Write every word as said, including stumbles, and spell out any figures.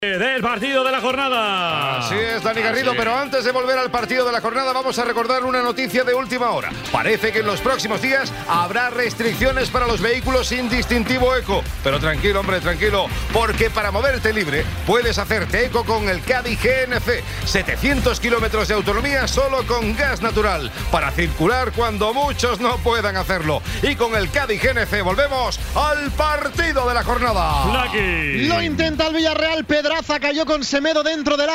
Del partido de la jornada. Así es, Dani Garrido, Así. pero antes de volver al partido de la jornada vamos a recordar una noticia de última hora. Parece que en los próximos días habrá restricciones para los vehículos sin distintivo eco. Pero tranquilo, hombre, tranquilo, porque para moverte libre puedes hacerte eco con el Caddy G N C. setecientos kilómetros de autonomía solo con gas natural, para circular cuando muchos no puedan hacerlo. Y con el Caddy G N C volvemos al partido de la jornada. Lucky. Lo intenta el Villarreal, Pedraza cayó con Semedo dentro del